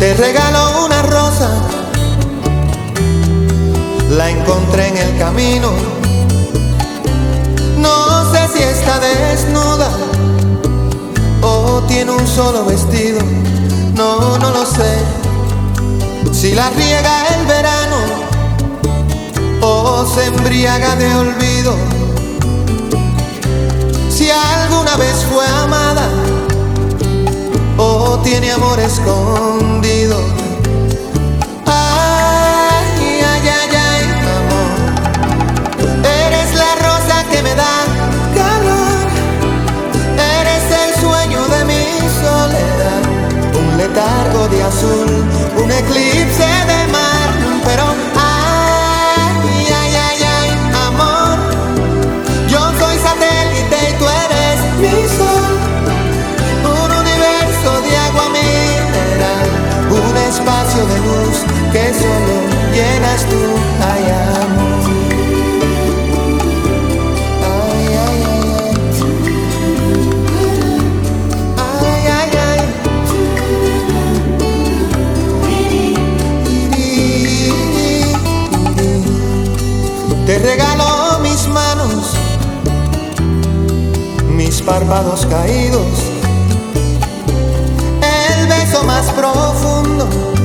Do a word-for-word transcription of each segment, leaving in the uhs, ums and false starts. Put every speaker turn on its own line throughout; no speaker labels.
Te regalo una rosa, la encontré en el camino. No sé si está desnuda o tiene un solo vestido. No, no lo sé. Si la riega el verano o se embriaga de olvido. Si alguna vez fue amada o tiene amor escondido. Ay, ay, ay, ay, amor. Eres la rosa que me da calor. Eres el sueño de mi soledad. Un letargo de azul, un eclipse de mar. Pero ay, ay, ay, ay, amor. Yo soy satélite y tú eres mi sol. Un espacio de luz que solo llenas tú, ay, amor. Ay, ay, ay, ay, ay, ay. Te regalo mis manos, mis párpados caídos, más profundo,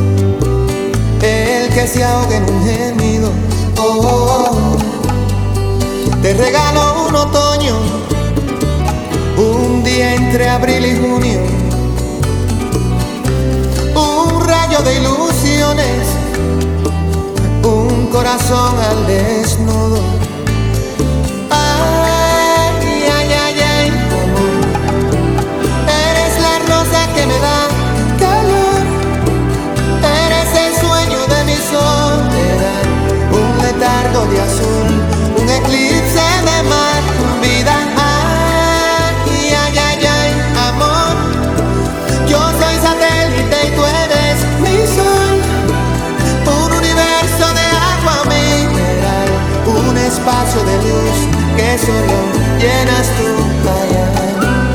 el que se ahoga en un gemido. Oh, oh, oh. Te regalo un otoño, un día entre abril y junio, un rayo de ilusiones, un corazón al desnudo. Ay, ay, ay, ay, amor. Eres la rosa que me da de azul, un eclipse de mar, vida. Ay, ay, ay, ay, amor. Yo soy satélite y tú eres mi sol. Un universo de agua mineral, un espacio de luz que solo llenas tú. Ay, ay.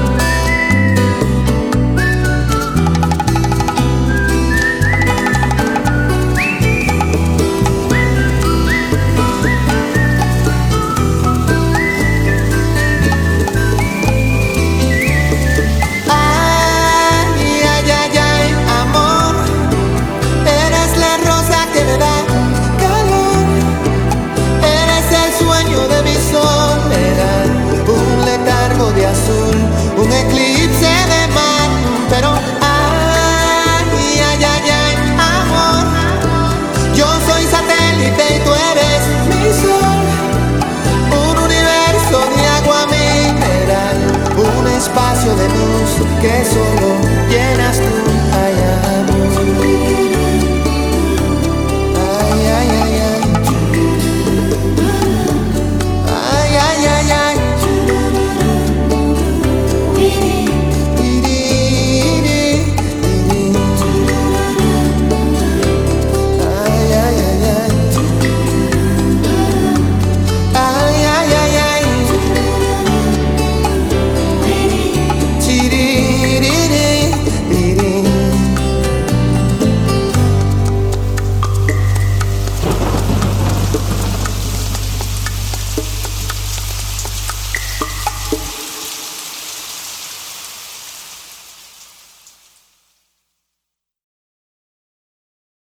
De azul, un eclipse de mar, pero ay, ay, ay, ay, amor. Yo soy satélite y tú eres mi sol. Un universo de agua mineral, un espacio de luz que solo